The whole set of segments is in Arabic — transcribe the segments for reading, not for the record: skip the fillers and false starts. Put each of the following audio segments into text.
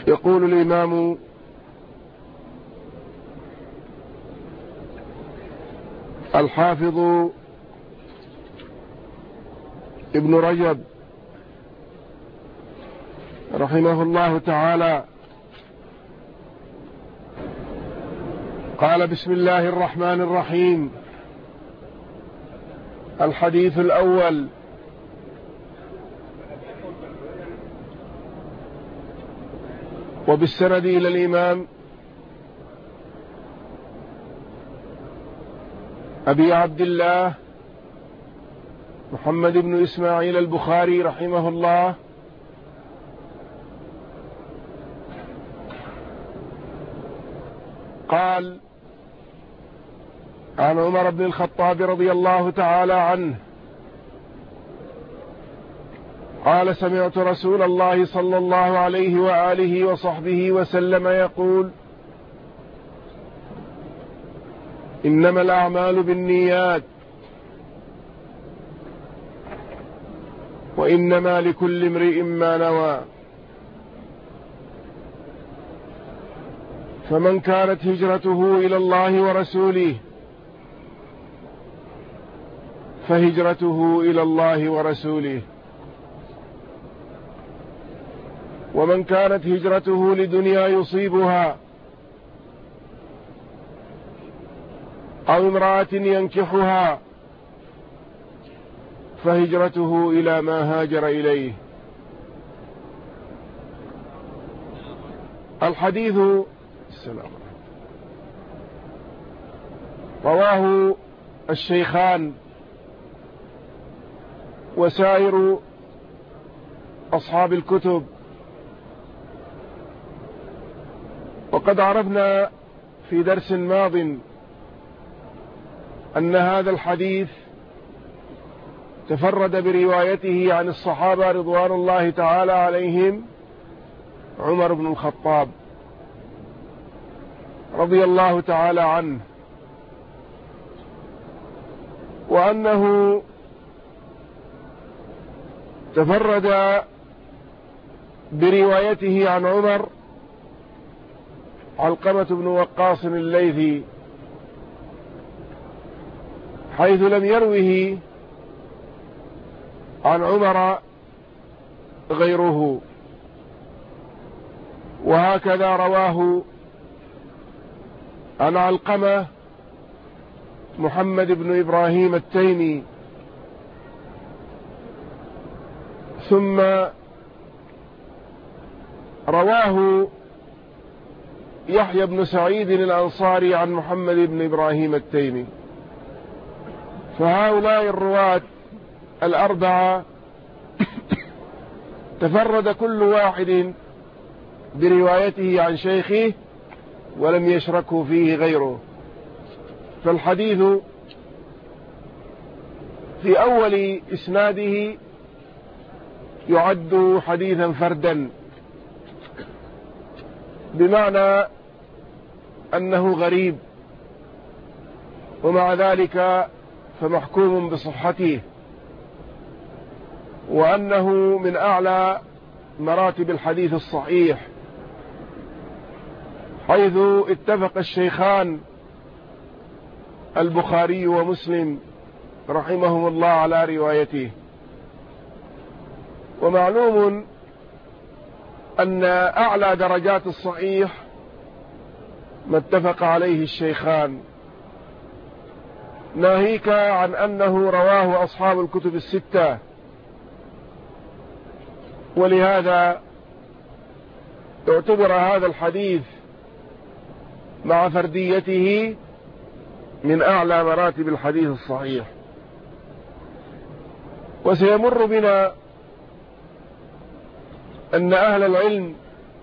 يقول الإمام الحافظ ابن رجب رحمه الله تعالى قال: بسم الله الرحمن الرحيم. الحديث الأول: وبالسند إلى الإمام أبي عبد الله محمد بن إسماعيل البخاري رحمه الله قال: عن عمر بن الخطاب رضي الله تعالى عنه قال: سمعت رسول الله صلى الله عليه وآله وصحبه وسلم يقول: إنما الأعمال بالنيات وإنما لكل امرئ ما نوى، فمن كانت هجرته إلى الله ورسوله فهجرته إلى الله ورسوله، ومن كانت هجرته لدنيا يصيبها أو امرأة ينكحها فهجرته إلى ما هاجر إليه. الحديث رواه الشيخان وسائر أصحاب الكتب. وقد عرفنا في درس ماض أن هذا الحديث تفرد بروايته عن الصحابة رضوان الله تعالى عليهم عمر بن الخطاب رضي الله تعالى عنه، وأنه تفرد بروايته عن عمر علقمة بن وقاص الليثي، حيث لم يروه عن عمر غيره، وهكذا رواه عن علقمة محمد بن إبراهيم التيمي، ثم رواه يحيى بن سعيد الأنصاري عن محمد بن إبراهيم التيمي. فهؤلاء الرواة الأربعة تفرد كل واحد بروايته عن شيخه ولم يشركه فيه غيره، فالحديث في أول إسناده يعد حديثا فردا، بمعنى أنه غريب، ومع ذلك فمحكوم بصحته، وأنه من أعلى مراتب الحديث الصحيح، حيث اتفق الشيخان البخاري ومسلم رحمهم الله على روايته. ومعلوم أن أعلى درجات الصحيح ما اتفق عليه الشيخان، ناهيك عن أنه رواه أصحاب الكتب الستة، ولهذا اعتبر هذا الحديث مع فرديته من أعلى مراتب الحديث الصحيح. وسيمر بنا أن أهل العلم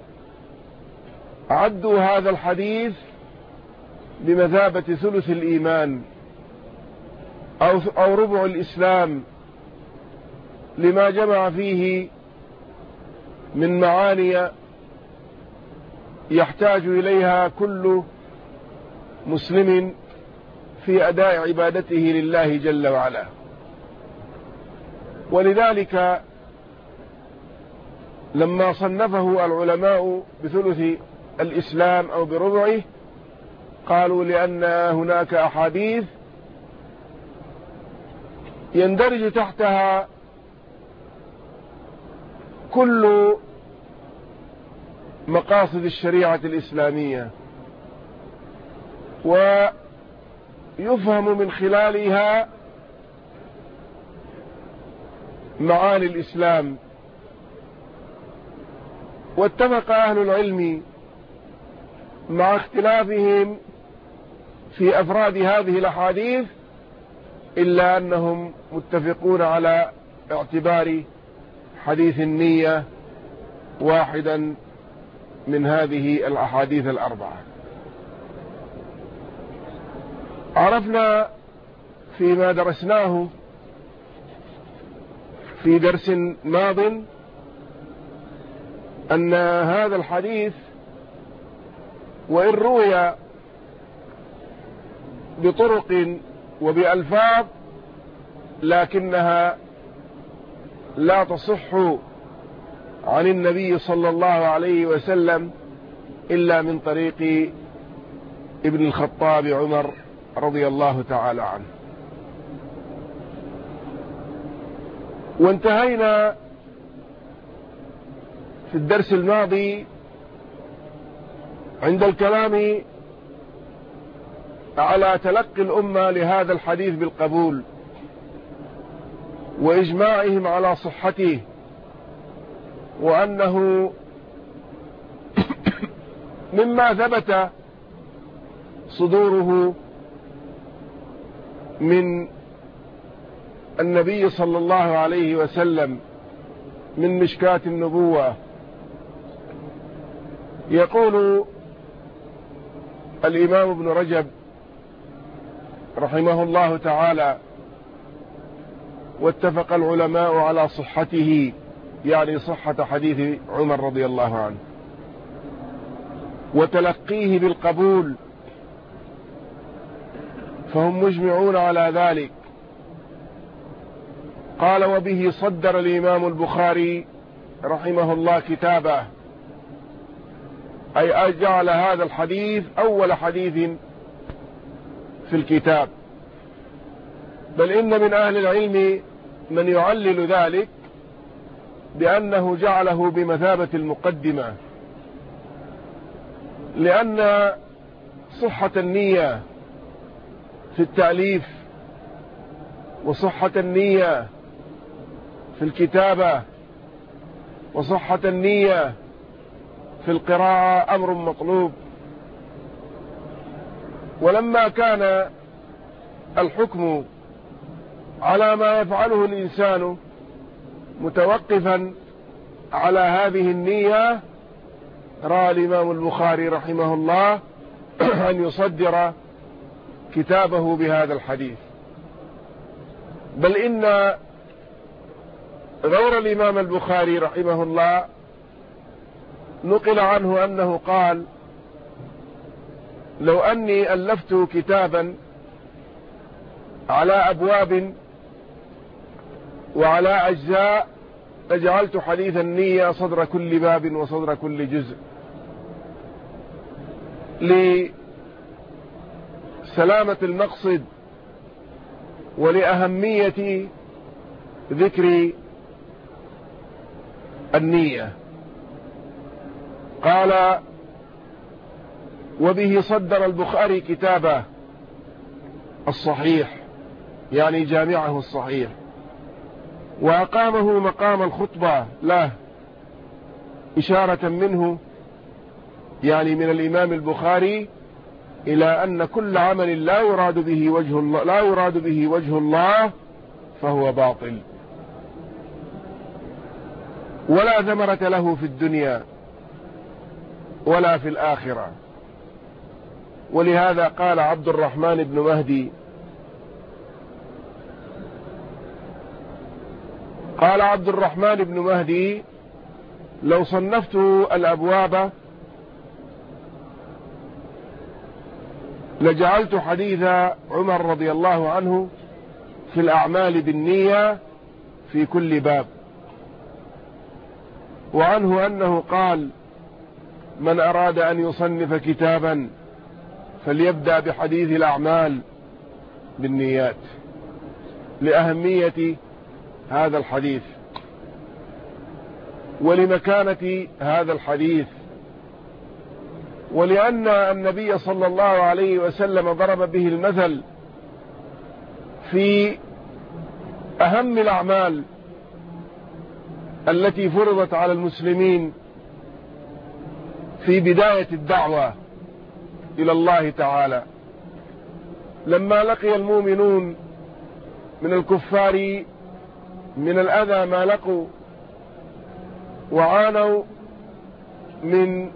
عدوا هذا الحديث بمثابة ثلث الإيمان أو ربع الإسلام، لما جمع فيه من معاني يحتاج إليها كل مسلم في أداء عبادته لله جل وعلا. ولذلك لما صنفه العلماء بثلث الإسلام أو بربعه قالوا لأن هناك أحاديث يندرج تحتها كل مقاصد الشريعة الإسلامية ويفهم من خلالها معاني الإسلام. واتفق أهل العلم مع اختلافهم في أفراد هذه الأحاديث إلا أنهم متفقون على اعتبار حديث النية واحدا من هذه الأحاديث الأربعة. عرفنا فيما درسناه في درس ماض أن هذا الحديث وإن روي بطرق وبألفاظ لكنها لا تصح عن النبي صلى الله عليه وسلم إلا من طريق ابن الخطاب عمر رضي الله تعالى عنه. وانتهينا في الدرس الماضي عند الكلام على تلقي الأمة لهذا الحديث بالقبول وإجماعهم على صحته، وأنه مما ثبت صدوره من النبي صلى الله عليه وسلم من مشكاة النبوة. يقول الإمام ابن رجب رحمه الله تعالى: واتفق العلماء على صحته، يعني صحة حديث عمر رضي الله عنه، وتلقيه بالقبول، فهم مجمعون على ذلك. قال: وبه صدر الإمام البخاري رحمه الله كتابه، أي جعل هذا الحديث أول حديث في الكتاب. بل إن من أهل العلم من يعلل ذلك بأنه جعله بمثابة المقدمة، لأن صحة النية في التأليف وصحة النية في الكتابة وصحة النية في القراءة أمر مطلوب. ولما كان الحكم على ما يفعله الإنسان متوقفا على هذه النية، رأى الإمام البخاري رحمه الله أن يصدر كتابه بهذا الحديث. بل إن غير الإمام البخاري رحمه الله نقل عنه أنه قال: لو أني ألفت كتابا على أبواب وعلى أجزاء لجعلت حديث النية صدر كل باب وصدر كل جزء، لسلامة المقصد ولأهمية ذكر النية. قال: وبه صدر البخاري كتابه الصحيح، يعني جامعه الصحيح، وأقامه مقام الخطبة له، إشارة منه يعني من الإمام البخاري إلى أن كل عمل لا يراد به وجه الله فهو باطل ولا ثمرة له في الدنيا ولا في الآخرة. ولهذا قال عبد الرحمن بن مهدي: قال عبد الرحمن بن مهدي: لو صنفت الأبواب لجعلت حديث عمر رضي الله عنه في الأعمال بالنية في كل باب. وعنه أنه قال: من أراد أن يصنف كتابا فليبدأ بحديث الأعمال بالنيات، لأهمية هذا الحديث ولمكانة هذا الحديث، ولأن النبي صلى الله عليه وسلم ضرب به المثل في أهم الأعمال التي فرضت على المسلمين في بداية الدعوة إلى الله تعالى، لما لقي المؤمنون من الكفار من الأذى ما لقوا، وعانوا من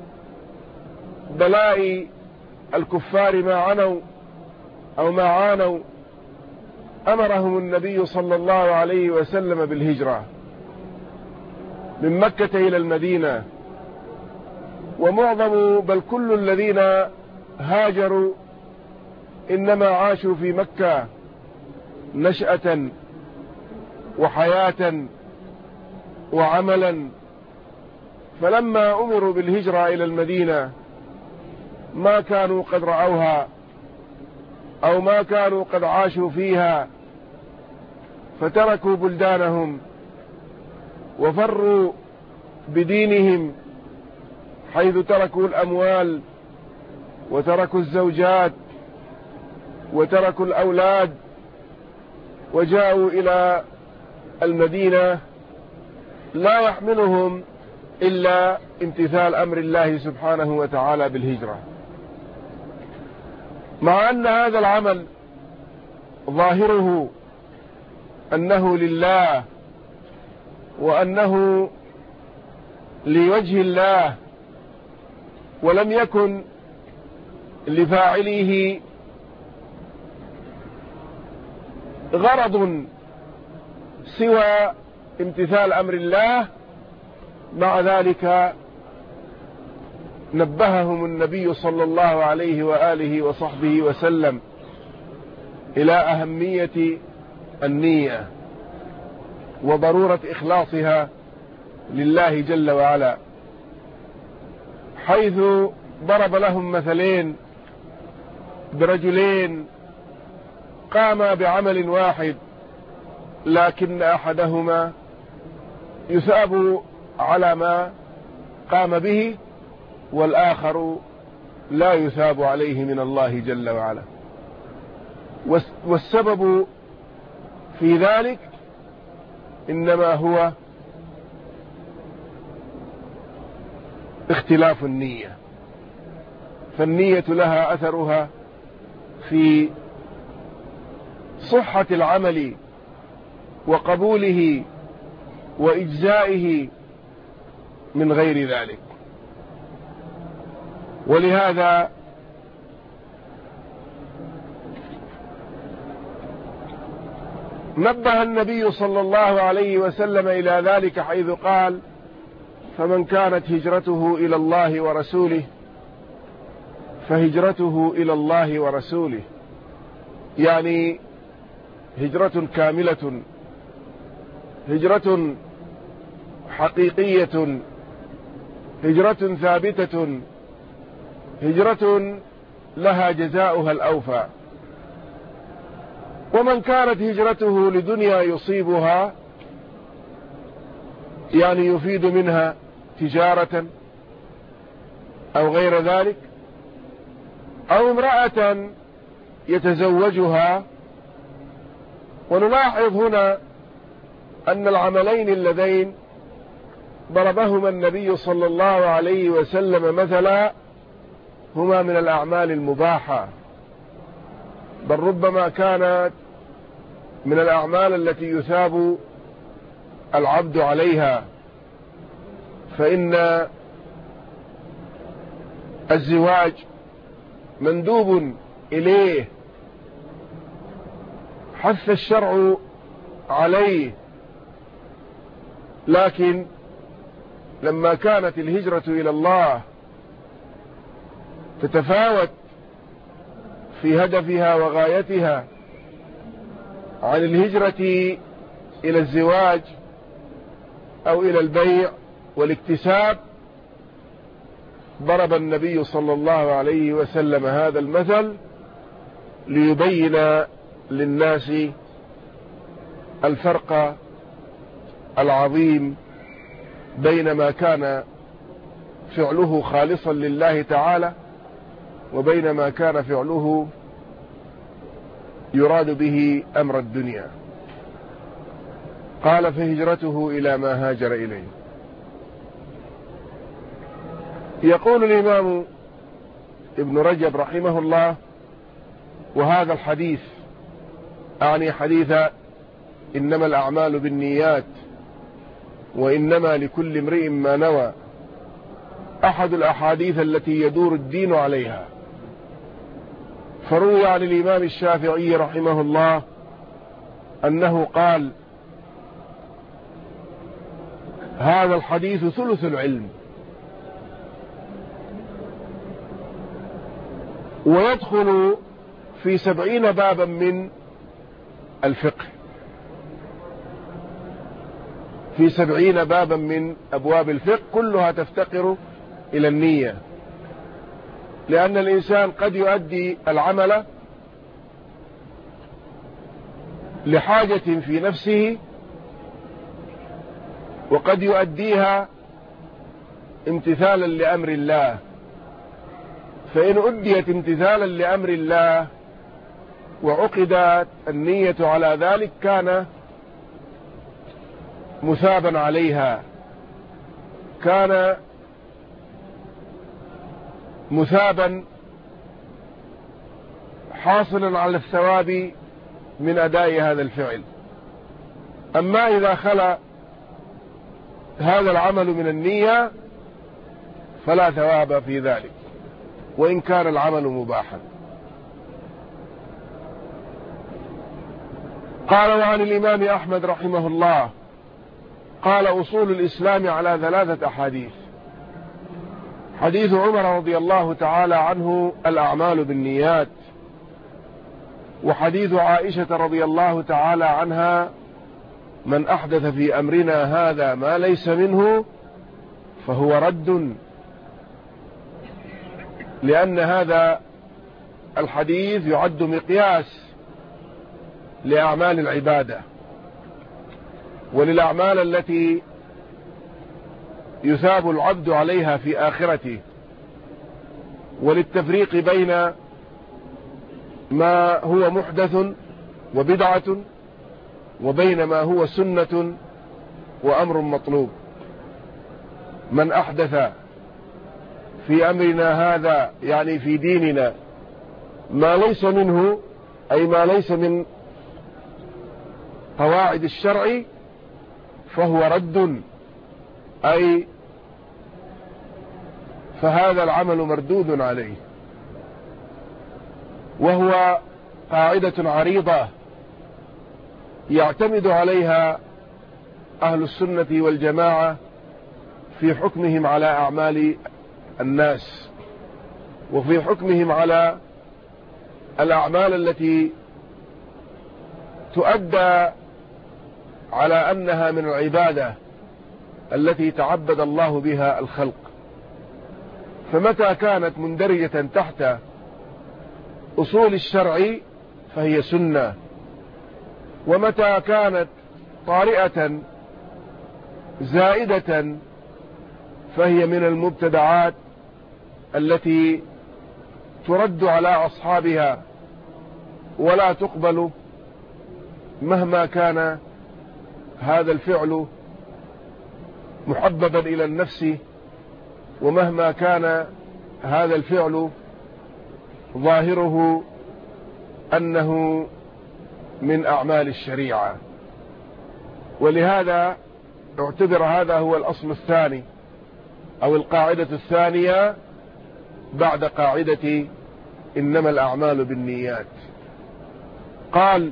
بلاء الكفار ما عنوا أو ما عانوا، أمرهم النبي صلى الله عليه وسلم بالهجرة من مكة إلى المدينة. ومعظم بل كل الذين هاجروا إنما عاشوا في مكة نشأة وحياة وعملا، فلما أمروا بالهجرة إلى المدينة ما كانوا قد رأوها أو ما كانوا قد عاشوا فيها، فتركوا بلدانهم وفروا بدينهم، حيث تركوا الأموال وتركوا الزوجات وتركوا الأولاد، وجاءوا إلى المدينة لا يحملهم إلا امتثال أمر الله سبحانه وتعالى بالهجرة، مع أن هذا العمل ظاهره أنه لله وأنه لوجه الله، ولم يكن لفاعله غرض سوى امتثال أمر الله. مع ذلك نبههم النبي صلى الله عليه وآله وصحبه وسلم إلى أهمية النية وضرورة إخلاصها لله جل وعلا، حيث ضرب لهم مثلين برجلين قاما بعمل واحد، لكن أحدهما يثاب على ما قام به والآخر لا يثاب عليه من الله جل وعلا. والسبب في ذلك إنما هو اختلاف النية، فالنية لها أثرها في صحة العمل وقبوله وإجزائه من غير ذلك. ولهذا نبه النبي صلى الله عليه وسلم إلى ذلك، حيث قال: فمن كانت هجرته إلى الله ورسوله فهجرته إلى الله ورسوله، يعني هجرة كاملة، هجرة حقيقية، هجرة ثابتة، هجرة لها جزاؤها الأوفى. ومن كانت هجرته لدنيا يصيبها، يعني يفيد منها تجارة أو غير ذلك، أو امرأة يتزوجها. ونلاحظ هنا أن العملين اللذين ضربهما النبي صلى الله عليه وسلم مثلا هما من الأعمال المباحة، بل ربما كانت من الأعمال التي يثاب العبد عليها، فإن الزواج مندوب إليه، حث الشرع عليه، لكن لما كانت الهجرة إلى الله تتفاوت في هدفها وغايتها عن الهجرة إلى الزواج أو إلى البيع والاكتساب ضرب النبي صلى الله عليه وسلم هذا المثل ليبين للناس الفرق العظيم بين ما كان فعله خالصا لله تعالى وبين ما كان فعله يراد به أمر الدنيا. قال فهجرته إلى ما هاجر إليه. يقول الإمام ابن رجب رحمه الله: وهذا الحديث، أعني حديث إنما الأعمال بالنيات وإنما لكل امرئ ما نوى، أحد الأحاديث التي يدور الدين عليها. فروي عن الإمام الشافعي رحمه الله أنه قال: هذا الحديث ثلث العلم، ويدخل في 70 بابا من الفقه، في 70 بابا من أبواب الفقه كلها تفتقر إلى النية، لأن الإنسان قد يؤدي العمل لحاجة في نفسه، وقد يؤديها امتثالا لأمر الله. فإن أديت امتثالا لأمر الله وعقدت النية على ذلك كان مثابا عليها، كان مثابا حاصلا على الثواب من أداء هذا الفعل. أما إذا خلا هذا العمل من النية فلا ثواب في ذلك وإن كان العمل مباحا. قال: وعن الإمام أحمد رحمه الله قال: أصول الإسلام على 3 أحاديث. حديث عمر رضي الله تعالى عنه: الأعمال بالنيات. وحديث عائشة رضي الله تعالى عنها: من أحدث في أمرنا هذا ما ليس منه فهو رد. لأن هذا الحديث يعد مقياس لأعمال العبادة وللأعمال التي يثاب العبد عليها في آخرته، وللتفريق بين ما هو محدث وبدعة وبين ما هو سنة وأمر مطلوب. من أحدث في أمرنا هذا يعني في ديننا ما ليس منه، أي ما ليس من قواعد الشرع، فهو رد، أي فهذا العمل مردود عليه. وهو قاعدة عريضة يعتمد عليها أهل السنة والجماعة في حكمهم على أعمال الناس، وفي حكمهم على الأعمال التي تؤدى على أنها من العبادة التي تعبد الله بها الخلق. فمتى كانت مندرجة تحت أصول الشرع فهي سنة، ومتى كانت طارئة زائدة فهي من المبتدعات التي ترد على أصحابها ولا تقبل مهما كان هذا الفعل محببا إلى النفس، ومهما كان هذا الفعل ظاهره أنه من أعمال الشريعة. ولهذا اعتبر هذا هو الأصل الثاني أو القاعدة الثانية بعد قاعدة إنما الأعمال بالنيات. قال: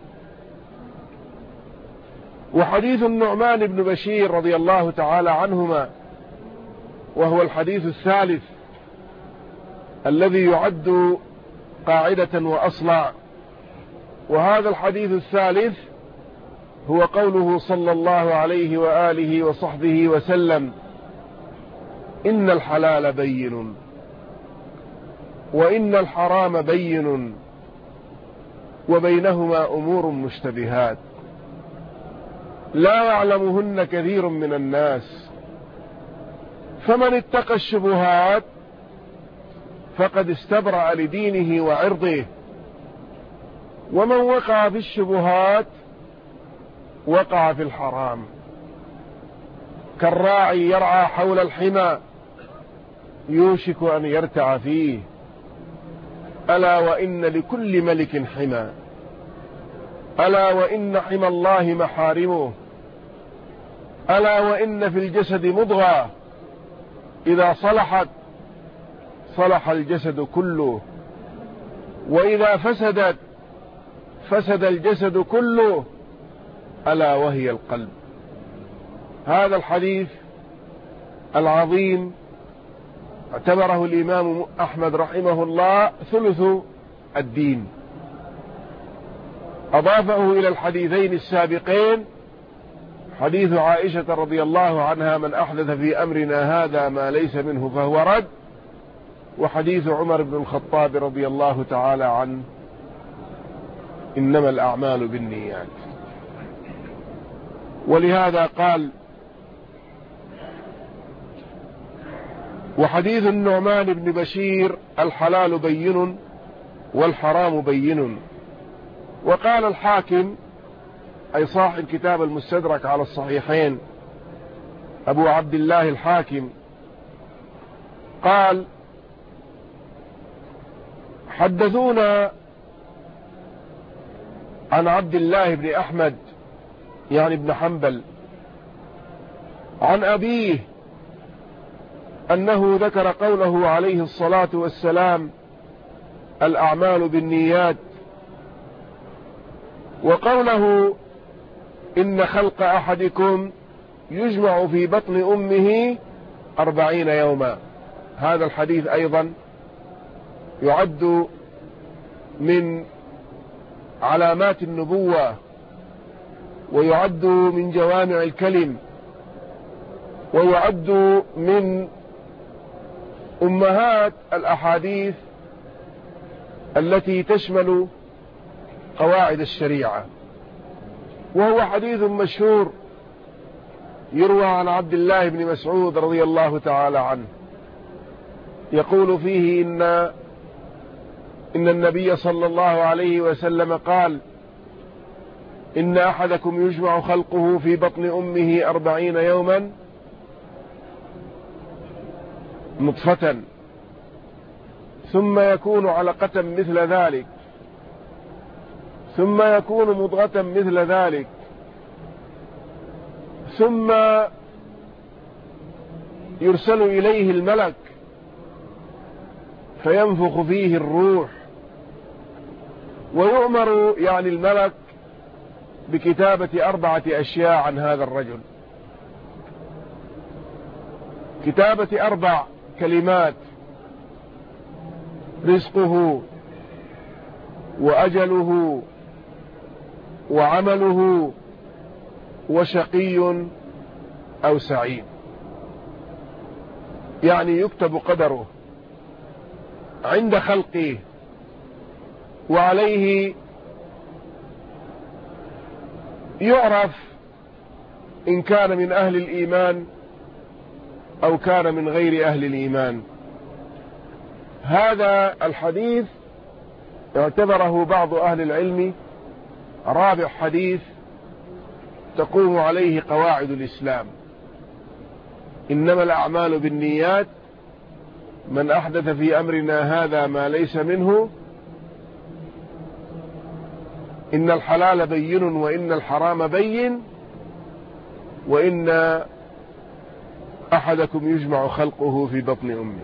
وحديث النعمان بن بشير رضي الله تعالى عنهما، وهو الحديث الثالث الذي يعد قاعدة وأصلا. وهذا الحديث الثالث هو قوله صلى الله عليه وآله وصحبه وسلم: إن الحلال بين وإن الحرام بين وبينهما أمور مشتبهات لا يعلمهن كثير من الناس، فمن اتقى الشبهات فقد استبرأ لدينه وعرضه، ومن وقع في الشبهات وقع في الحرام. كالراعي يرعى حول الحمى يوشك أن يرتع فيه، ألا وإن لكل ملك حمى، ألا وإن حمى الله محارمه، ألا وإن في الجسد مضغة إذا صلحت صلح الجسد كله، وإذا فسدت فسد الجسد كله، ألا وهي القلب. هذا الحديث العظيم اعتبره الإمام أحمد رحمه الله ثلث الدين، أضافه إلى الحديثين السابقين، حديث عائشة رضي الله عنها من أحدث في أمرنا هذا ما ليس منه فهو رد، وحديث عمر بن الخطاب رضي الله تعالى عنه إنما الأعمال بالنيات. ولهذا قال: وحديث النعمان بن بشير الحلال بين والحرام بين. وقال الحاكم أي صاحب كتاب المستدرك على الصحيحين أبو عبد الله الحاكم قال: حدثونا عن عبد الله بن أحمد يعني ابن حنبل عن أبيه أنه ذكر قوله عليه الصلاة والسلام: الأعمال بالنيات، وقوله: إن خلق أحدكم يجمع في بطن أمه 40 يوما. هذا الحديث أيضا يعد من علامات النبوة، ويعد من جوامع الكلم، ويعد من أمهات الأحاديث التي تشمل قواعد الشريعة. وهو حديث مشهور يروى عن عبد الله بن مسعود رضي الله تعالى عنه يقول فيه إن النبي صلى الله عليه وسلم قال: إن أحدكم يجمع خلقه في بطن أمه 40 يوما نطفة، ثم يكون علقة مثل ذلك، ثم يكون مضغة مثل ذلك، ثم يرسل إليه الملك فينفخ فيه الروح، ويؤمر يعني الملك بكتابة 4 أشياء عن هذا الرجل، كتابة 4 كلمات: رزقه وأجله وعمله وشقي أو سعيد. يعني يكتب قدره عند خلقه، وعليه يعرف إن كان من أهل الإيمان أو كان من غير أهل الإيمان. هذا الحديث اعتبره بعض أهل العلم رابع حديث تقوم عليه قواعد الإسلام. إنما الأعمال بالنيات، من أحدث في أمرنا هذا ما ليس منه، إن الحلال بين وإن الحرام بين، وإن أحدكم يجمع خلقه في بطن أمه.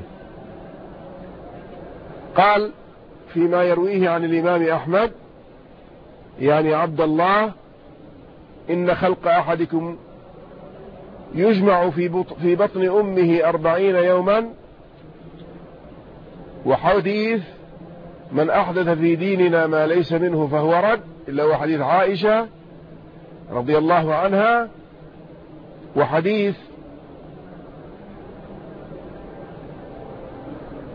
قال فيما يرويه عن الإمام أحمد يعني عبد الله: إن خلق أحدكم يجمع في بطن أمه 40 يوما. وحديث من أحدث في ديننا ما ليس منه فهو رد، إلا هو حديث عائشة رضي الله عنها. وحديث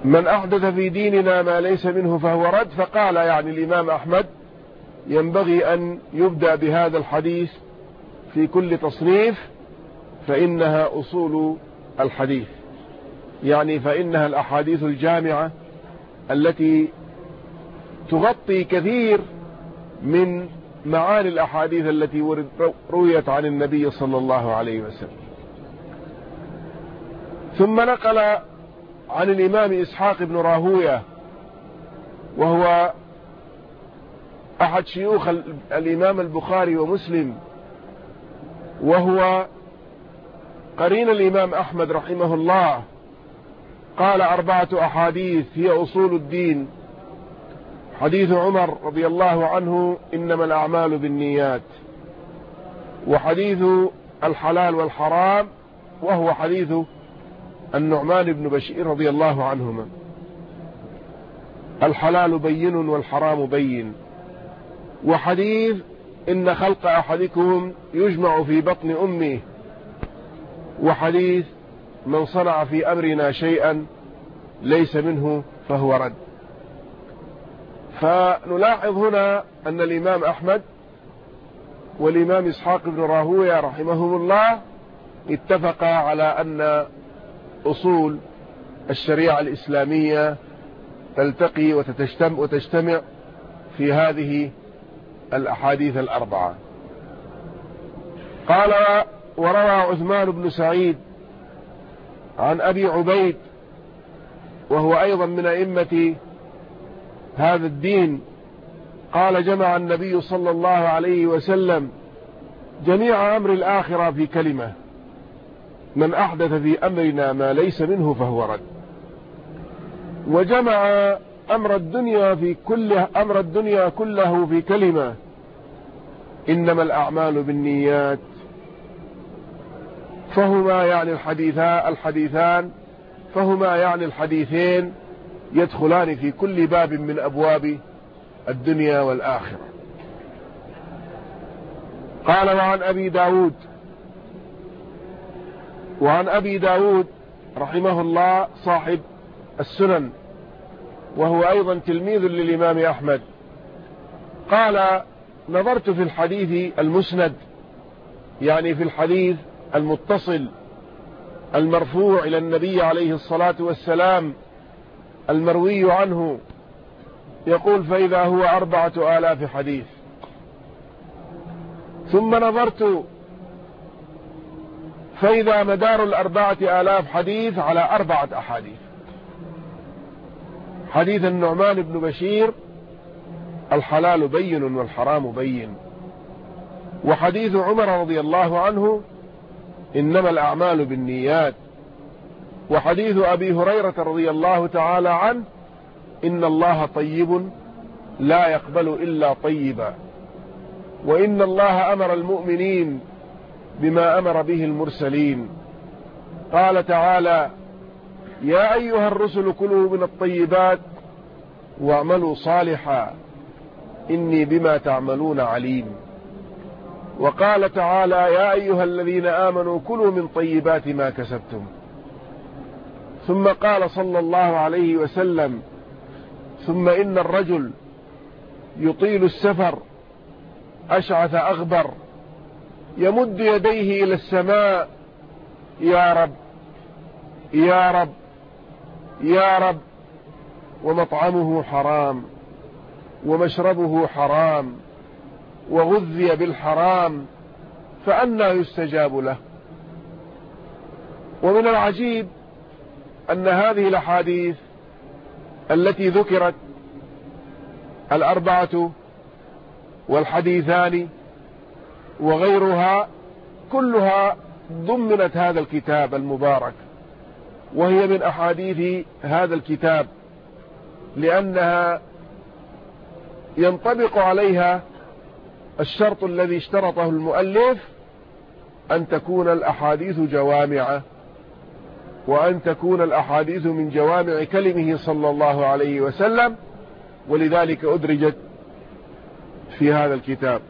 من أحدث في ديننا ما ليس منه فهو رد. فقال يعني الإمام أحمد ينبغي أن يبدأ بهذا الحديث في كل تصنيف، فإنها أصول الحديث، يعني فإنها الأحاديث الجامعة التي تغطي كثير من معاني الأحاديث التي رويت عن النبي صلى الله عليه وسلم. ثم نقل عن الإمام إسحاق بن راهوية، وهو أحد شيوخ الإمام البخاري ومسلم، وهو قرين الإمام أحمد رحمه الله، قال 4 أحاديث هي أصول الدين. حديث عمر رضي الله عنه إنما الأعمال بالنيات، وحديث الحلال والحرام وهو حديث النعمان بن بشير رضي الله عنهما، الحلال بين والحرام بين، وحديث إن خلق أحدكم يجمع في بطن أمه، وحديث من صنع في أمرنا شيئا ليس منه فهو رد. فنلاحظ هنا أن الإمام أحمد والإمام إسحاق بن راهوية رحمهم الله اتفقا على أن أصول الشريعة الإسلامية تلتقي وتجتمع في هذه الأحاديث 4. قال وروى عثمان بن سعيد عن أبي عبيد، وهو أيضا من أئمة هذا الدين، قال جمع النبي صلى الله عليه وسلم جميع أمر الآخرة في كلمة: من أحدث في أمرنا ما ليس منه فهو رد. وجمع أمر الدنيا كله في كلمة: إنما الأعمال بالنيات. فهما يعني الحديثين يدخلان في كل باب من أبواب الدنيا والآخرة. قال وعن أبي داود رحمه الله صاحب السنن، وهو أيضا تلميذ للإمام أحمد، قال نظرت في الحديث المسند، يعني في الحديث المتصل المرفوع إلى النبي عليه الصلاة والسلام المروي عنه، يقول فإذا هو 4000 حديث. ثم نظرت فإذا مدار 4000 حديث على 4 أحاديث: حديث النعمان بن بشير الحلال بين والحرام بين، وحديث عمر رضي الله عنه إنما الأعمال بالنيات، وحديث أبي هريرة رضي الله تعالى عنه إن الله طيب لا يقبل إلا طيبا، وإن الله أمر المؤمنين بما أمر به المرسلين. قال تعالى: يا أيها الرسل كلوا من الطيبات واعملوا صالحا إني بما تعملون عليم. وقال تعالى: يا أيها الذين آمنوا كلوا من طيبات ما كسبتم. ثم قال صلى الله عليه وسلم: ثم إن الرجل يطيل السفر أشعث أغبر يمد يديه إلى السماء: يا رب يا رب يا رب، ومطعمه حرام ومشربه حرام وغذي بالحرام، فأنى يستجاب له. ومن العجيب أن هذه الأحاديث التي ذكرت 4 والحديثان وغيرها كلها ضمنت هذا الكتاب المبارك، وهي من أحاديث هذا الكتاب، لأنها ينطبق عليها الشرط الذي اشترطه المؤلف، أن تكون الأحاديث جوامع، وأن تكون الأحاديث من جوامع كلمه صلى الله عليه وسلم، ولذلك أدرجت في هذا الكتاب.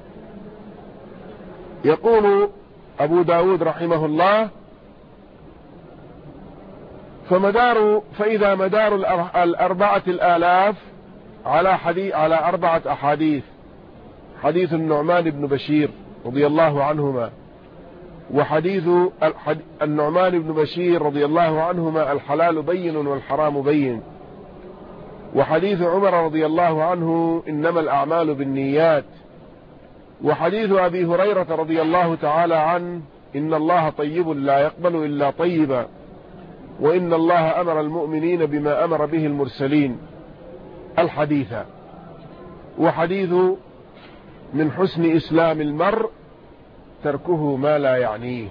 يقول أبو داود رحمه الله: فإذا مدار 4000 على 4 أحاديث: حديث النعمان بن بشير رضي الله عنهما، وحديث النعمان بن بشير رضي الله عنهما: الحلال بين والحرام بين، وحديث عمر رضي الله عنه: إنما الأعمال بالنيات، وحديث أبي هريرة رضي الله تعالى عنه: إن الله طيب لا يقبل إلا طيبا، وإن الله أمر المؤمنين بما أمر به المرسلين الحديث. وحديث من حسن إسلام المرء تركه ما لا يعنيه.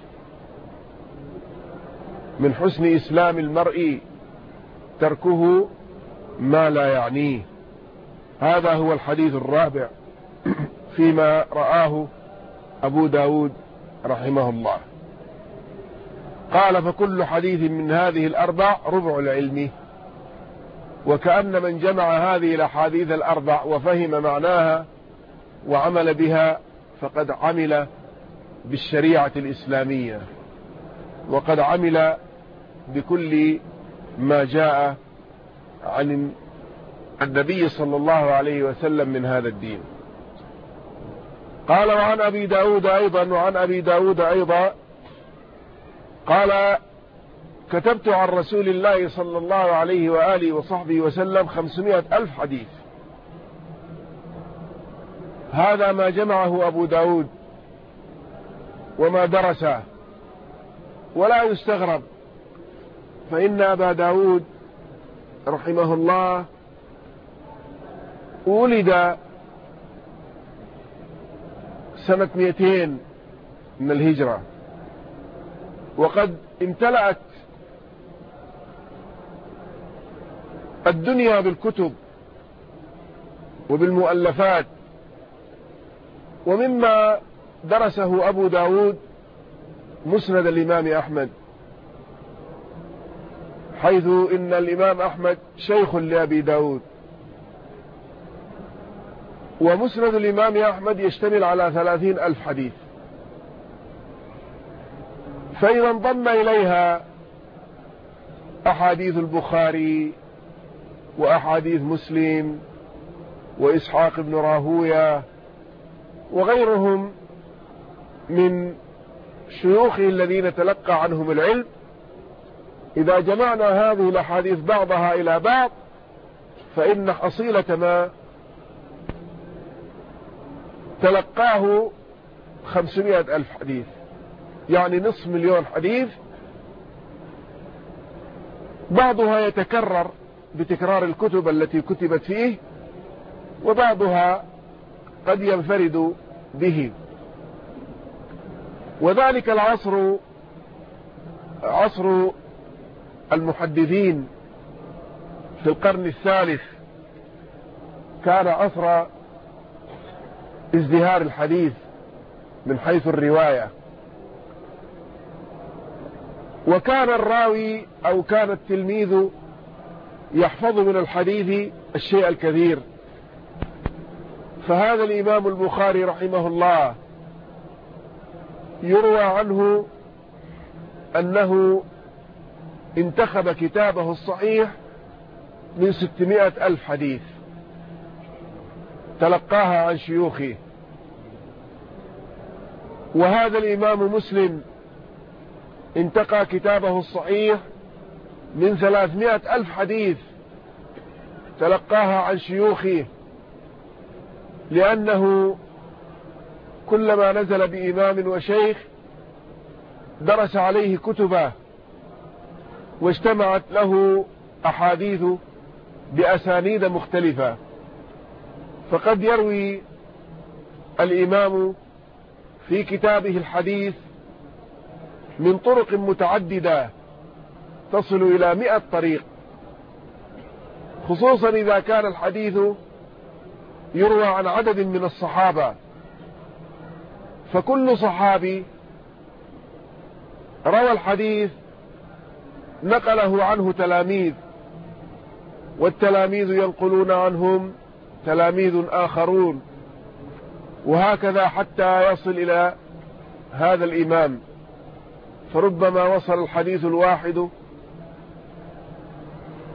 من حسن إسلام المرء تركه ما لا يعنيه. هذا هو الحديث الرابع فيما رآه أبو داود رحمه الله. قال: فكل حديث من هذه 4 ربع العلم. وكأن من جمع هذه الأحاديث 4 وفهم معناها وعمل بها فقد عمل بالشريعة الإسلامية، وقد عمل بكل ما جاء عن النبي صلى الله عليه وسلم من هذا الدين. قال: وعن أبي داود أيضا قال: كتبت عن رسول الله صلى الله عليه وآله وصحبه وسلم 500,000 حديث. هذا ما جمعه أبو داود وما درسه، ولا يستغرب، فإن أبا داود رحمه الله ولد سنة 200 من الهجرة، وقد امتلأت الدنيا بالكتب وبالمؤلفات. ومما درسه أبو داود مسند الإمام أحمد، حيث إن الإمام أحمد شيخ لأبي داود، ومسند الإمام أحمد يشتمل على 30,000 حديث. فإذا انضم إليها أحاديث البخاري وأحاديث مسلم وإسحاق بن راهوية وغيرهم من شيوخه الذين تلقى عنهم العلم، إذا جمعنا هذه الأحاديث بعضها إلى بعض فإن حصيلة ما تلقاه 500,000 حديث، يعني 500,000 حديث. بعضها يتكرر بتكرار الكتب التي كتبت فيه، وبعضها قد ينفرد به. وذلك العصر عصر المحدثين في القرن الثالث، كان عصر ازدهار الحديث من حيث الرواية، وكان الراوي أو كان التلميذ يحفظ من الحديث الشيء الكثير. فهذا الإمام البخاري رحمه الله يروى عنه أنه انتخب كتابه الصحيح من 600,000 حديث تلقاها عن شيوخه. وهذا الإمام مسلم انتقى كتابه الصحيح من 300,000 حديث تلقاها عن شيوخه، لأنه كلما نزل بإمام وشيخ درس عليه كتبه واجتمعت له أحاديث بأسانيد مختلفة. فقد يروي الإمام في كتابه الحديث من طرق متعددة تصل إلى 100 طريق، خصوصا إذا كان الحديث يروى عن عدد من الصحابة، فكل صحابي روى الحديث نقله عنه تلاميذ، والتلاميذ ينقلون عنهم تلاميذ آخرون، وهكذا حتى يصل إلى هذا الإمام. فربما وصل الحديث الواحد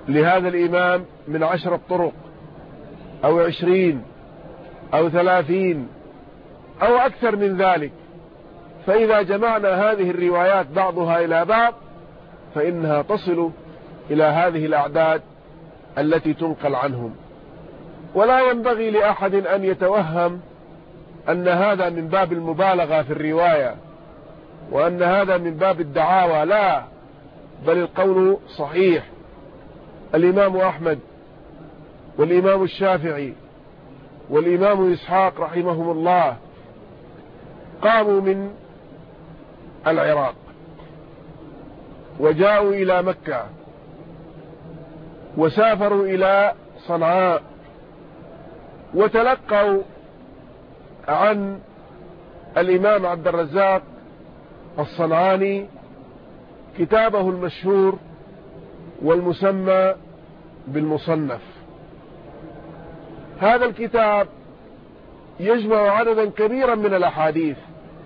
لهذا الإمام من 10 طرق أو 20 أو 30 أو أكثر من ذلك، فإذا جمعنا هذه الروايات بعضها إلى بعض فإنها تصل إلى هذه الأعداد التي تنقل عنهم. ولا ينبغي لأحد أن يتوهم أن هذا من باب المبالغة في الرواية وأن هذا من باب الدعاوى، لا، بل القول صحيح. الإمام أحمد والإمام الشافعي والإمام إسحاق رحمهم الله قاموا من العراق وجاءوا إلى مكة وسافروا إلى صنعاء وتلقوا عن الإمام عبد الرزاق الصنعاني كتابه المشهور والمسمى بالمصنف. هذا الكتاب يجمع عددا كبيرا من الأحاديث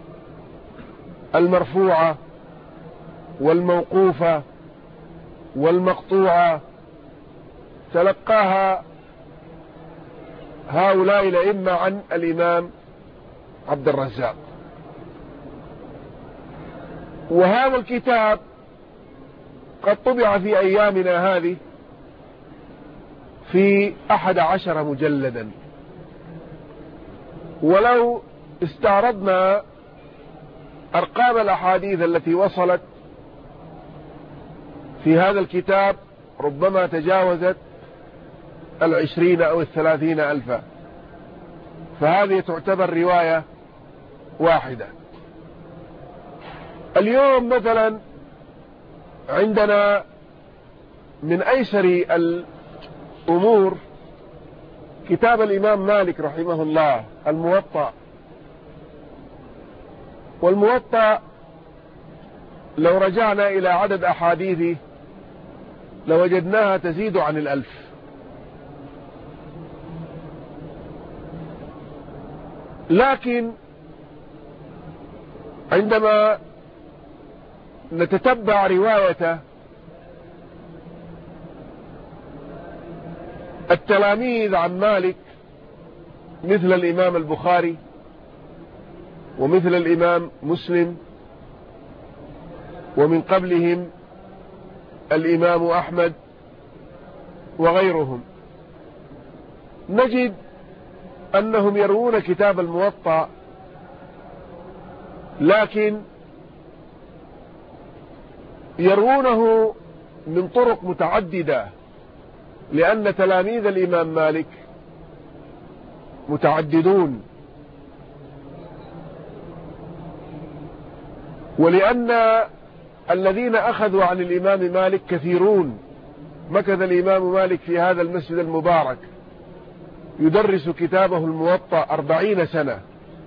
المرفوعة والموقوفة والمقطوعة، تلقاها هؤلاء الأئمة عن الإمام عبد الرزاق. وهذا الكتاب قد طبع في أيامنا هذه في 11 مجلدا. ولو استعرضنا أرقام الأحاديث التي وصلت في هذا الكتاب ربما تجاوزت 20 أو 30 ألفا، فهذه تعتبر رواية واحدة. اليوم مثلا عندنا من أيسر الأمور كتاب الإمام مالك رحمه الله الموطأ. والموطأ لو رجعنا إلى عدد أحاديثه لوجدناها تزيد عن 1000. لكن عندما نتتبع روايته التلاميذ عن مالك مثل الإمام البخاري ومثل الإمام مسلم ومن قبلهم الإمام أحمد وغيرهم، نجد أنهم يروون كتاب الموطأ، لكن يروونه من طرق متعددة، لأن تلاميذ الإمام مالك متعددون، ولأن الذين أخذوا عن الإمام مالك كثيرون. مكث الإمام مالك في هذا المسجد المبارك يدرس كتابه الموطأ 40 سنة،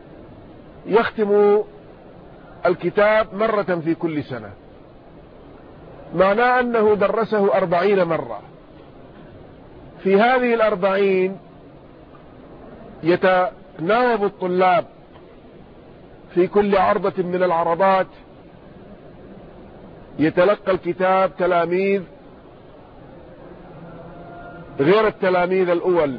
يختم الكتاب مرة في كل سنة، معناه أنه درسه 40 مرة. في هذه 40 يتناوب الطلاب في كل عرضة من العرضات، يتلقى الكتاب تلاميذ غير التلاميذ الأول.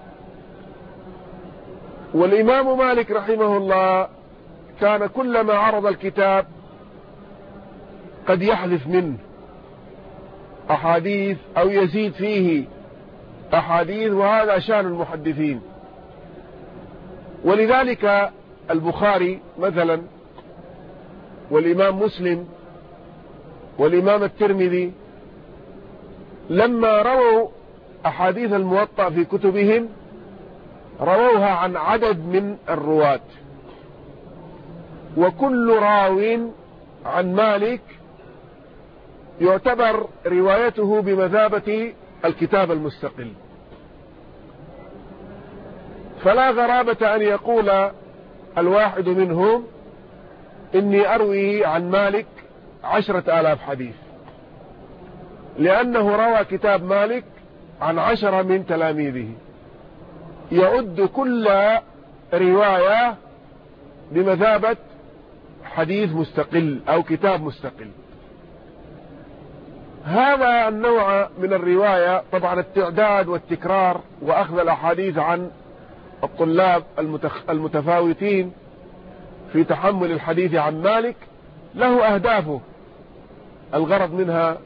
والإمام مالك رحمه الله كان كلما عرض الكتاب قد يحذف منه أحاديث أو يزيد فيه أحاديث، وهذا شأن المحدثين. ولذلك البخاري مثلا والإمام مسلم والإمام الترمذي لما رووا أحاديث الموطأ في كتبهم رووها عن عدد من الرواة، وكل راو عن مالك يعتبر روايته بمثابة الكتاب المستقل. فلا غرابة أن يقول الواحد منهم إني أروي عن مالك 10,000 حديث، لأنه روى كتاب مالك عن 10 من تلاميذه، يعد كل رواية بمثابة حديث مستقل أو كتاب مستقل. هذا النوع من الرواية طبعا التعداد والتكرار وأخذ الأحاديث عن الطلاب المتفاوتين في تحمل الحديث عن مالك له أهدافه، الغرض منها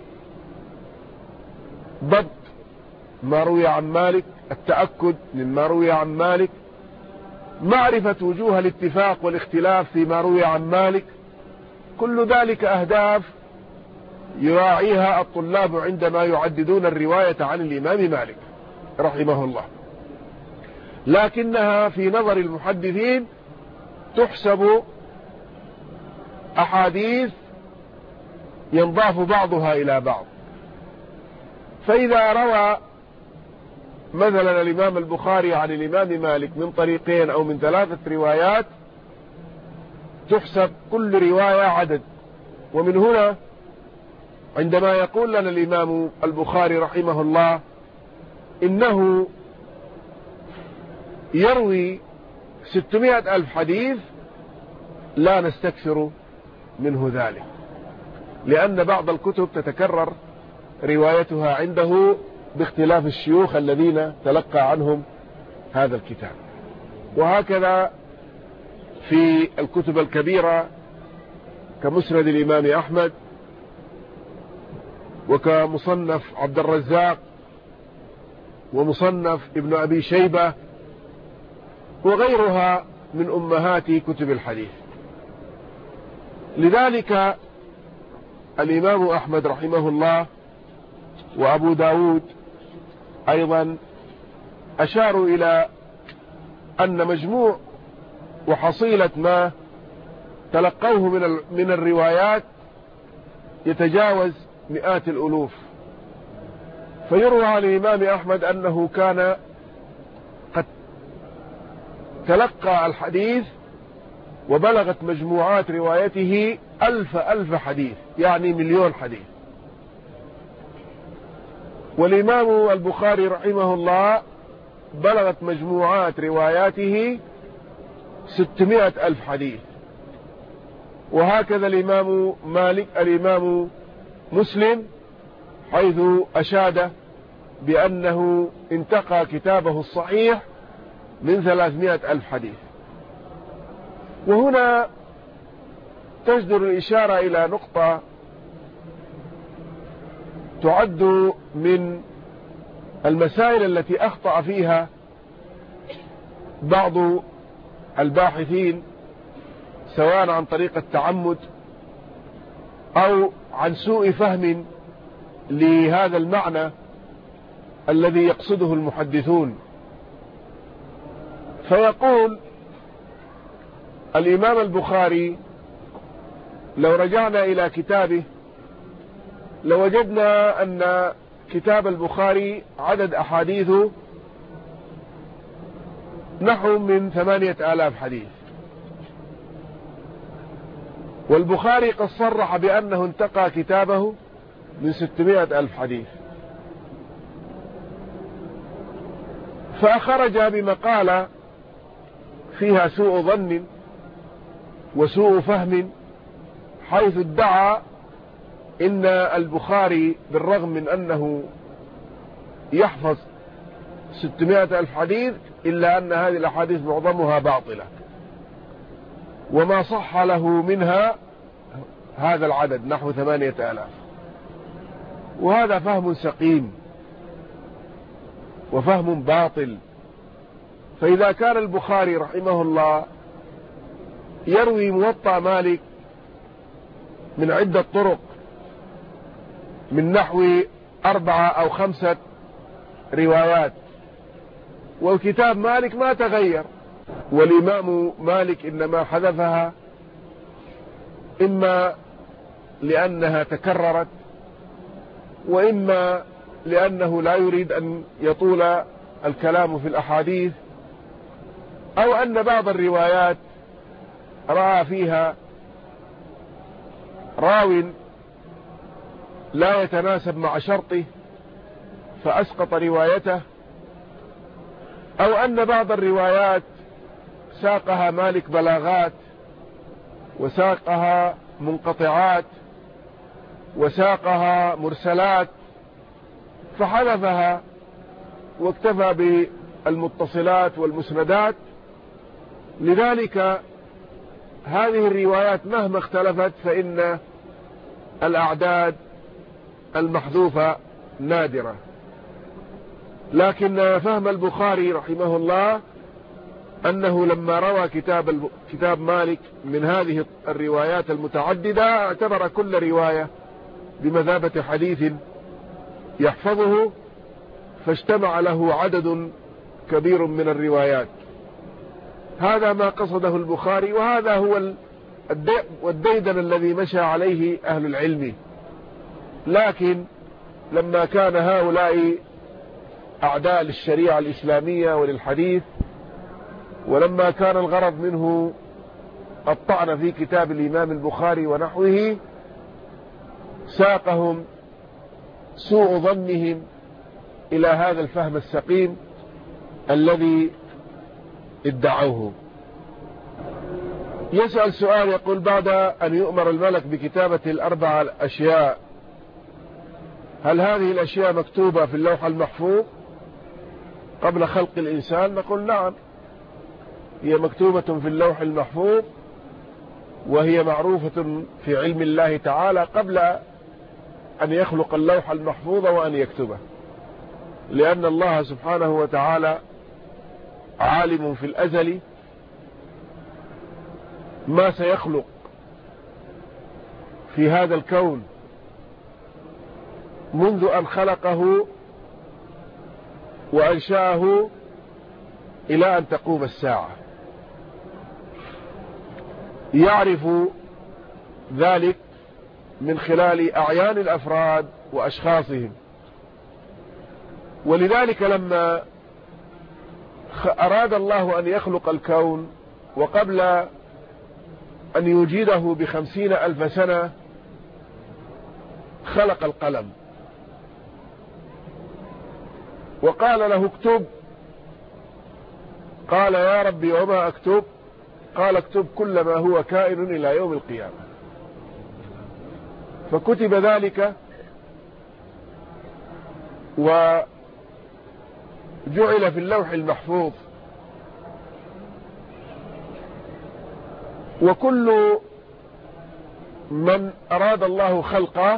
ضبط ما روي عن مالك، التأكد مما روي عن مالك، معرفة وجوه الاتفاق والاختلاف فيما روي عن مالك. كل ذلك أهداف يراعيها الطلاب عندما يعددون الرواية عن الإمام مالك رحمه الله، لكنها في نظر المحدثين تحسب أحاديث ينضاف بعضها إلى بعض. فإذا روى مثلا الإمام البخاري عن الإمام مالك من طريقين أو من 3 روايات تحسب كل رواية عدد. ومن هنا عندما يقول لنا الإمام البخاري رحمه الله إنه يروي 600,000 حديث لا نستكثر منه ذلك، لأن بعض الكتب تتكرر روايتها عنده باختلاف الشيوخ الذين تلقى عنهم هذا الكتاب. وهكذا في الكتب الكبيرة كمسند الإمام أحمد وكمصنف عبد الرزاق ومصنف ابن أبي شيبة وغيرها من أمهات كتب الحديث. لذلك الإمام أحمد رحمه الله وأبو داود أيضا أشاروا إلى أن مجموع وحصيلة ما تلقوه من الروايات يتجاوز مئات الألوف. فيروى عن الإمام أحمد أنه كان قد تلقى الحديث وبلغت مجموعات روايته 1000 حديث، يعني 1,000,000 حديث. والإمام البخاري رحمه الله بلغت مجموعات رواياته 600,000 حديث. وهكذا الإمام مسلم حيث أشاد بأنه انتقى كتابه الصحيح من 300,000 حديث. وهنا تجدر الإشارة إلى نقطة تعد من المسائل التي أخطأ فيها بعض الباحثين سواء عن طريق التعمد أو عن سوء فهم لهذا المعنى الذي يقصده المحدثون. فيقول الإمام البخاري لو رجعنا إلى كتابه لوجدنا أن كتاب البخاري عدد أحاديثه نحو من 8,000 حديث، والبخاري قد صرح بأنه انتقى كتابه من 600,000 حديث. فخرج بمقالة فيها سوء ظن وسوء فهم، حيث ادعى إن البخاري بالرغم من أنه يحفظ 600,000 حديث إلا أن هذه الأحاديث معظمها باطلة، وما صح له منها هذا العدد نحو 8,000. وهذا فهم سقيم وفهم باطل. فإذا كان البخاري رحمه الله يروي موطأ مالك من عدة طرق من نحو 4 أو 5 روايات، والكتاب مالك ما تغير، والإمام مالك إنما حذفها إما لأنها تكررت وإما لأنه لا يريد أن يطول الكلام في الأحاديث، أو أن بعض الروايات رأى فيها راو لا يتناسب مع شرطه فأسقط روايته، أو أن بعض الروايات ساقها مالك بلاغات وساقها منقطعات وساقها مرسلات فحذفها واكتفى بالمتصلات والمسندات. لذلك هذه الروايات مهما اختلفت فإن الأعداد المحذوفة نادرة. لكن فهم البخاري رحمه الله أنه لما روى كتاب مالك من هذه الروايات المتعددة اعتبر كل رواية بمثابة حديث يحفظه، فاجتمع له عدد كبير من الروايات. هذا ما قصده البخاري، وهذا هو الديدن الذي مشى عليه أهل العلم. لكن لما كان هؤلاء أعداء للشريعة الإسلامية وللحديث، ولما كان الغرض منه الطعن في كتاب الإمام البخاري ونحوه، ساقهم سوء ظنهم إلى هذا الفهم السقيم الذي ادعوه. يسأل سؤال يقول: بعد أن يؤمر الملك بكتابة الأربع الأشياء، هل هذه الأشياء مكتوبة في اللوح المحفوظ قبل خلق الإنسان؟ نقول نعم، هي مكتوبة في اللوح المحفوظ، وهي معروفة في علم الله تعالى قبل أن يخلق اللوح المحفوظ وأن يكتبه، لأن الله سبحانه وتعالى عالم في الأزل ما سيخلق في هذا الكون منذ أن خلقه وأنشأه إلى أن تقوم الساعة. يعرف ذلك من خلال أعيان الأفراد وأشخاصهم. ولذلك لما أراد الله أن يخلق الكون، وقبل أن يوجده ب50,000 سنة خلق القلم وقال له اكتب. قال: يا ربي وما أكتب؟ قال: اكتب كل ما هو كائن إلى يوم القيامة. فكتب ذلك وجعل في اللوح المحفوظ. وكل من أراد الله خلقه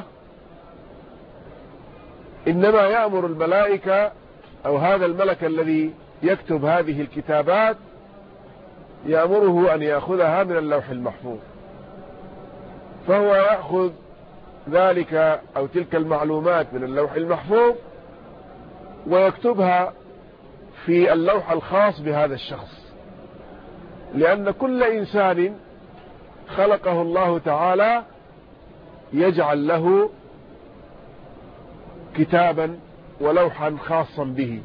إنما يأمر الملائكة أو هذا الملك الذي يكتب هذه الكتابات يأمره أن يأخذها من اللوح المحفوظ، فهو يأخذ ذلك أو تلك المعلومات من اللوح المحفوظ ويكتبها في اللوح الخاص بهذا الشخص، لأن كل إنسان خلقه الله تعالى يجعل له كتابا ولوحا خاصا به،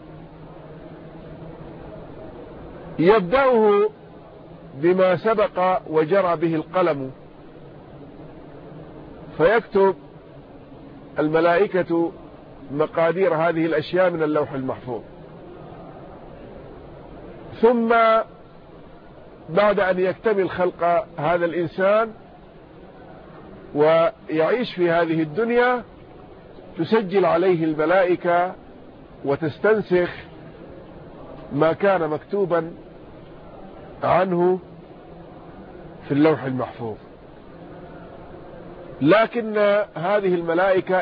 يبدأه بما سبق وجرى به القلم، فيكتب الملائكة مقادير هذه الأشياء من اللوح المحفوظ. ثم بعد أن يكتمل خلق هذا الإنسان ويعيش في هذه الدنيا تسجل عليه الملائكة وتستنسخ ما كان مكتوبا عنه في اللوح المحفوظ. لكن هذه الملائكة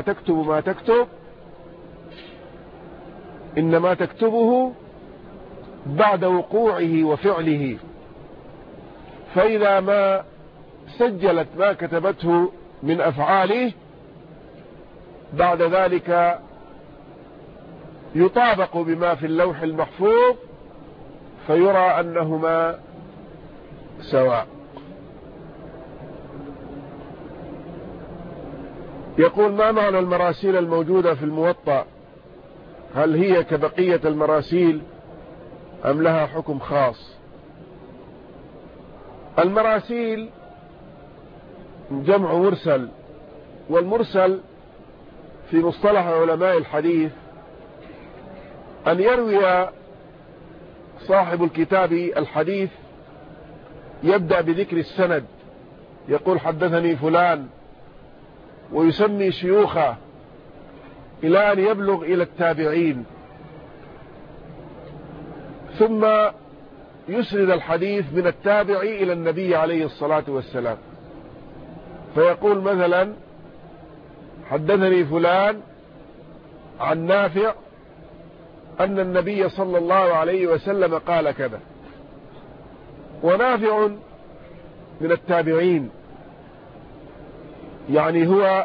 إنما تكتبه بعد وقوعه وفعله، فإذا ما سجلت ما كتبته من أفعاله بعد ذلك يطابق بما في اللوح المحفوظ فيرى أنهما سواء. يقول: ما معنى المراسيل الموجودة في الموطأ؟ هل هي كبقية المراسيل أم لها حكم خاص؟ المراسيل جمع مرسل، والمرسل في مصطلح علماء الحديث أن يروي صاحب الكتاب الحديث يبدأ بذكر السند، يقول: حدثني فلان ويسمي شيوخه إلى أن يبلغ إلى التابعين، ثم يسند الحديث من التابع إلى النبي عليه الصلاة والسلام، فيقول مثلا حدثني فلان عن نافع أن النبي صلى الله عليه وسلم قال كذا، ونافع من التابعين، يعني هو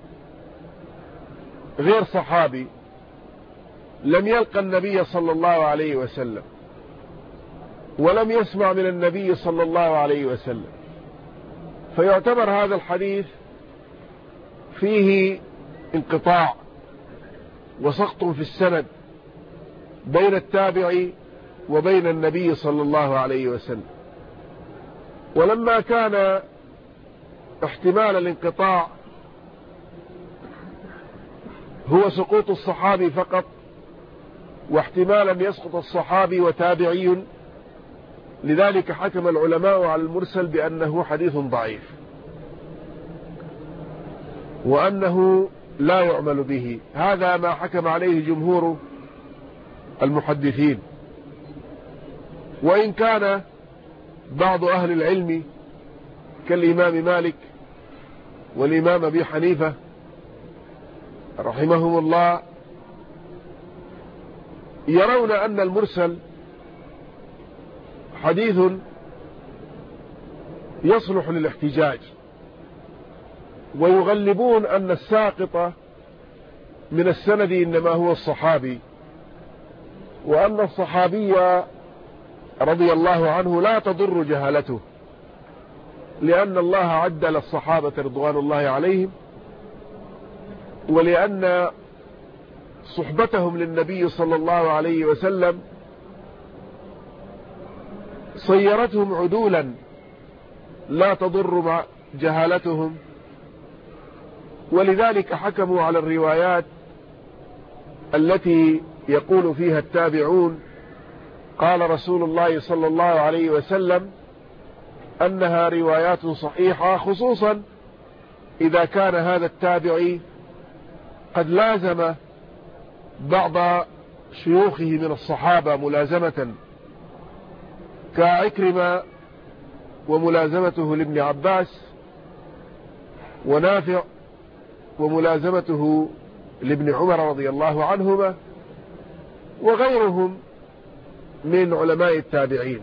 غير صحابي، لم يلقى النبي صلى الله عليه وسلم ولم يسمع من النبي صلى الله عليه وسلم، فيعتبر هذا الحديث فيه انقطاع وسقط في السند بين التابع وبين النبي صلى الله عليه وسلم. ولما كان احتمال الانقطاع هو سقوط الصحابي فقط، واحتمال أن يسقط الصحابي وتابعي، لذلك حكم العلماء على المرسل بأنه حديث ضعيف وأنه لا يعمل به. هذا ما حكم عليه جمهور المحدثين، وإن كان بعض أهل العلم كالإمام مالك والإمام أبي حنيفة رحمهم الله يرون أن المرسل حديث يصلح للاحتجاج، ويغلبون أن الساقط من السند إنما هو الصحابي، وأن الصحابي رضي الله عنه لا تضر جهالته، لأن الله عدل الصحابة رضوان الله عليهم، ولأن صحبتهم للنبي صلى الله عليه وسلم صيرتهم عدولا لا تضر جهالتهم، ولذلك حكموا على الروايات التي يقول فيها التابعون قال رسول الله صلى الله عليه وسلم أنها روايات صحيحة، خصوصا إذا كان هذا التابعي قد لازم بعض شيوخه من الصحابة ملازمة، كعكرمة وملازمته لابن عباس، ونافع وملازمته لابن عمر رضي الله عنهما، وغيرهم من علماء التابعين.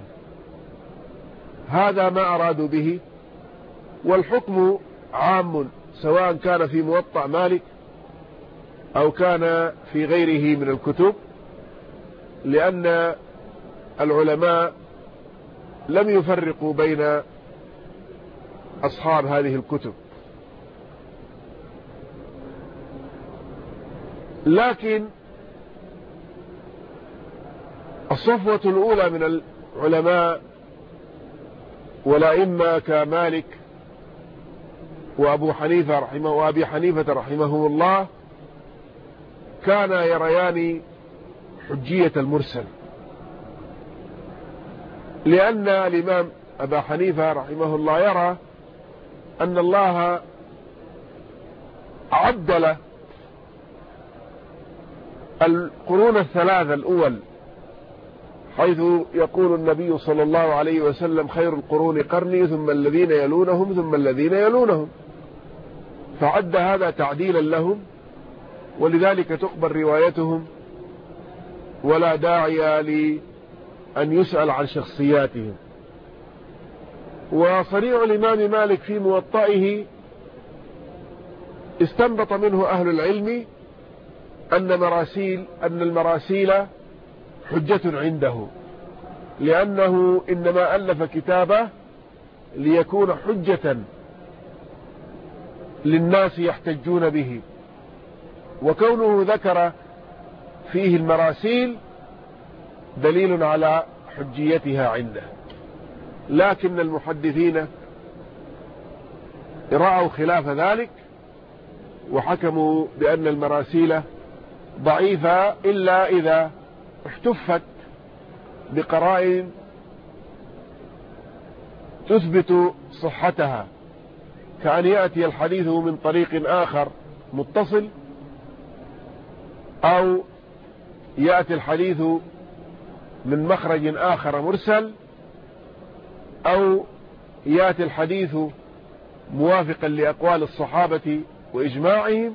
هذا ما أرادوا به، والحكم عام سواء كان في موطأ مالك أو كان في غيره من الكتب، لأن العلماء لم يفرقوا بين أصحاب هذه الكتب. لكن الصفوة الأولى من العلماء والأئمة كمالك وأبي حنيفة رحمه الله كان يريان حجية المرسل، لأن الإمام أبا حنيفة رحمه الله يرى أن الله عدل القرون الثلاثة الأول، حيث يقول النبي صلى الله عليه وسلم خير القرون قرني ثم الذين يلونهم ثم الذين يلونهم، فعد هذا تعديلا لهم، ولذلك تقبل روايتهم ولا داعي لأن يسأل عن شخصياتهم. وصريع الإمام مالك في موطئه استنبط منه أهل العلم أن المراسيل حجة عنده، لأنه إنما ألف كتابه ليكون حجة للناس يحتجون به، وكونه ذكر فيه المراسيل دليل على حجيتها عنده. لكن المحدثين رأوا خلاف ذلك وحكموا بأن المراسيل ضعيفة إلا إذا احتفت بقرائن تثبت صحتها، كأن يأتي الحديث من طريق آخر متصل، أو يأتي الحديث من مخرج آخر مرسل، أو يأتي الحديث موافقا لأقوال الصحابة وإجماعهم،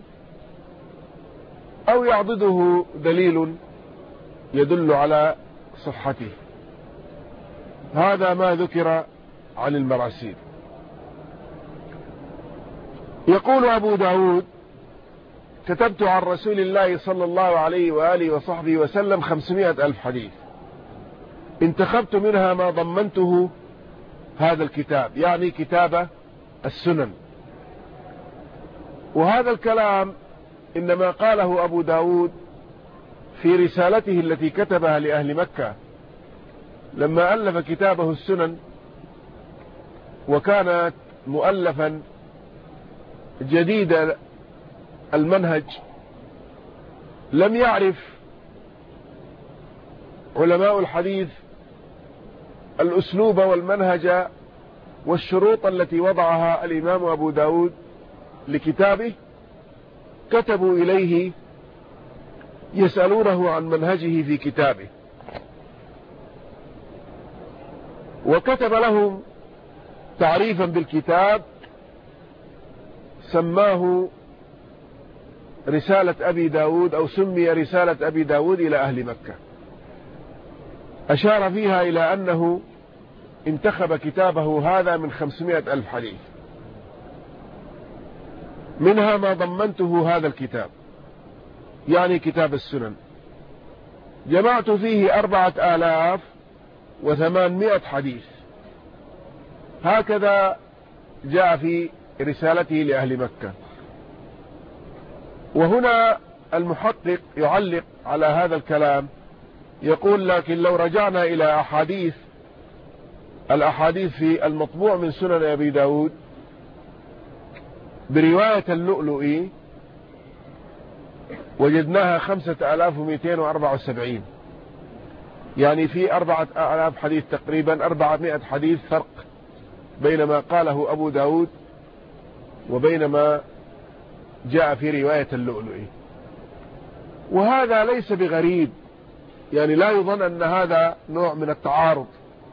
أو يعضده دليل يدل على صحته. هذا ما ذكر عن المراسيل. يقول أبو داود: كتبت عن رسول الله صلى الله عليه وآله وصحبه وسلم 500,000 حديث، انتخبت منها ما ضمنته هذا الكتاب، يعني كتاب السنن. وهذا الكلام إنما قاله أبو داود في رسالته التي كتبها لأهل مكة لما ألف كتابه السنن، وكانت مؤلفا جديد المنهج. لم يعرف علماء الحديث الأسلوب والمنهج والشروط التي وضعها الإمام أبو داود لكتابه، كتبوا إليه يسألونه عن منهجه في كتابه، وكتب لهم تعريفا بالكتاب سماه رسالة أبي داود، أو سمي رسالة أبي داود إلى أهل مكة. أشار فيها إلى أنه انتخب كتابه هذا من 500,000 حديث، منها ما ضمنته هذا الكتاب، يعني كتاب السنن. جمعت فيه 4,800 حديث، هكذا جاء في رسالته لأهل مكة. وهنا المحقق يعلق على هذا الكلام، يقول: لكن لو رجعنا إلى الأحاديث في المطبوع من سنن أبي داود برواية اللؤلؤي وجدناها 5,274، يعني في 4,000 حديث تقريبا، 400 حديث فرق بين ما قاله أبو داود وبين ما جاء في رواية اللؤلؤي. وهذا ليس بغريب، يعني لا يظن أن هذا نوع من التعارض،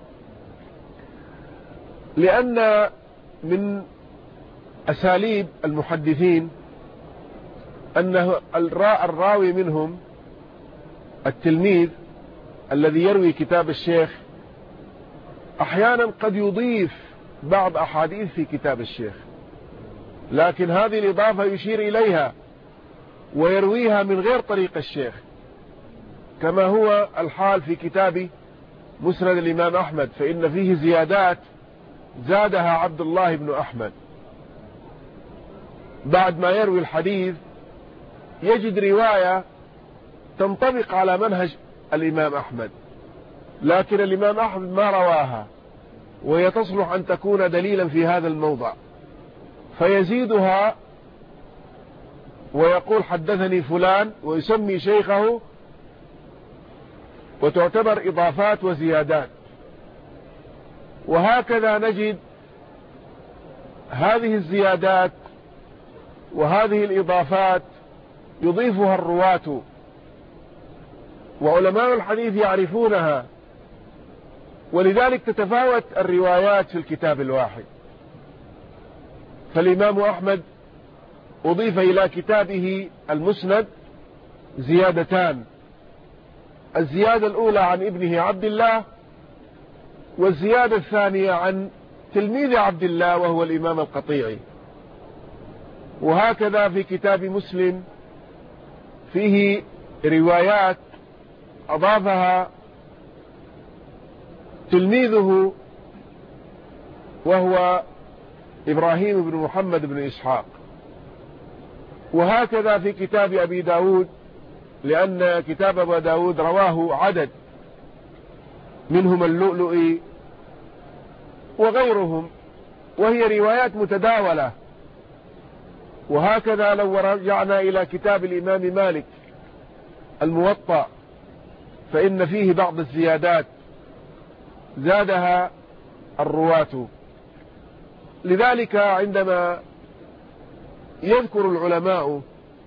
لأن من أساليب المحدثين أن الراوي منهم التلميذ الذي يروي كتاب الشيخ أحيانا قد يضيف بعض أحاديث في كتاب الشيخ، لكن هذه الإضافة يشير إليها ويرويها من غير طريق الشيخ، كما هو الحال في كتاب مسند الإمام أحمد، فإن فيه زيادات زادها عبد الله بن أحمد. بعد ما يروي الحديث يجد رواية تنطبق على منهج الإمام أحمد، لكن الإمام أحمد ما رواها، وهي تصلح أن تكون دليلا في هذا الموضع، فيزيدها ويقول: حدثني فلان، ويسمي شيخه، وتعتبر إضافات وزيادات. وهكذا نجد هذه الزيادات وهذه الإضافات يضيفها الرواة، وعلماء الحديث يعرفونها، ولذلك تتفاوت الروايات في الكتاب الواحد. فالإمام أحمد أضيف إلى كتابه المسند زيادتان: الزيادة الأولى عن ابنه عبد الله، والزيادة الثانية عن تلميذ عبد الله وهو الإمام القطيعي. وهكذا في كتاب مسلم فيه روايات أضافها تلميذه وهو إبراهيم بن محمد بن إسحاق. وهكذا في كتاب أبي داود، لأن كتاب أبي داود رواه عدد منهم اللؤلؤي وغيرهم، وهي روايات متداولة. وهكذا لو رجعنا إلى كتاب الإمام مالك الموطأ، فإن فيه بعض الزيادات زادها الرواة. لذلك عندما يذكر العلماء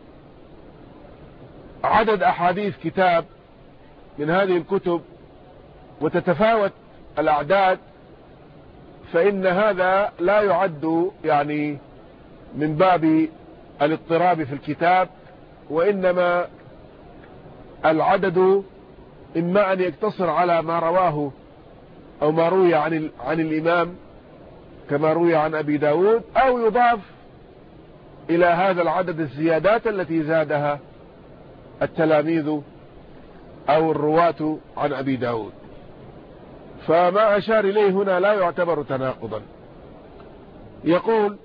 عدد أحاديث كتاب من هذه الكتب وتتفاوت الأعداد، فإن هذا لا يعد يعني من باب الاضطراب في الكتاب، وإنما العدد إما أن يقتصر على ما رواه أو ما روي عن الإمام كما روي عن أبي داود، أو يضاف إلى هذا العدد الزيادات التي زادها التلاميذ أو الرواة عن أبي داود. فما أشار إليه هنا لا يعتبر تناقضا. يقول: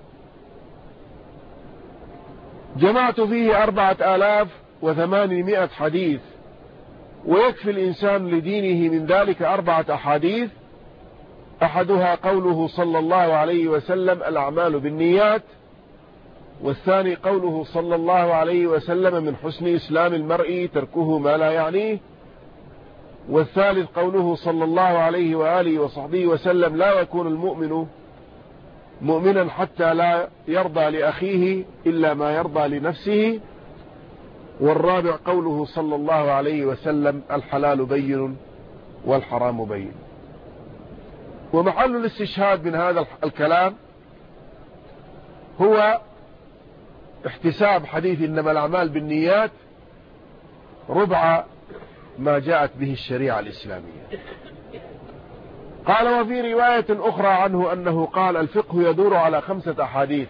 جمعت فيه 4800 حديث، ويكفي الإنسان لدينه من ذلك 4 أحاديث، أحدها قوله صلى الله عليه وسلم: الأعمال بالنيات، والثاني قوله صلى الله عليه وسلم: من حسن إسلام المرء تركه ما لا يعنيه، والثالث قوله صلى الله عليه وآله وصحبه وسلم: لا يكون المؤمن مؤمنا حتى لا يرضى لأخيه إلا ما يرضى لنفسه، والرابع قوله صلى الله عليه وسلم: الحلال بين والحرام بين. ومحل الاستشهاد من هذا الكلام هو احتساب حديث إنما الأعمال بالنيات ربع ما جاءت به الشريعة الإسلامية. قال: وفي رواية أخرى عنه أنه قال: الفقه يدور على 5 أحاديث،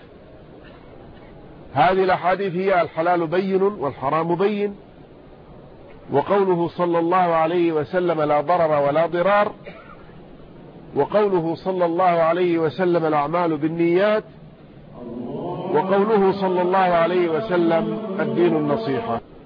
هذه الأحاديث هي: الحلال بين والحرام بين، وقوله صلى الله عليه وسلم: لا ضرر ولا ضرار، وقوله صلى الله عليه وسلم: الأعمال بالنيات، وقوله صلى الله عليه وسلم: الدين النصيحة.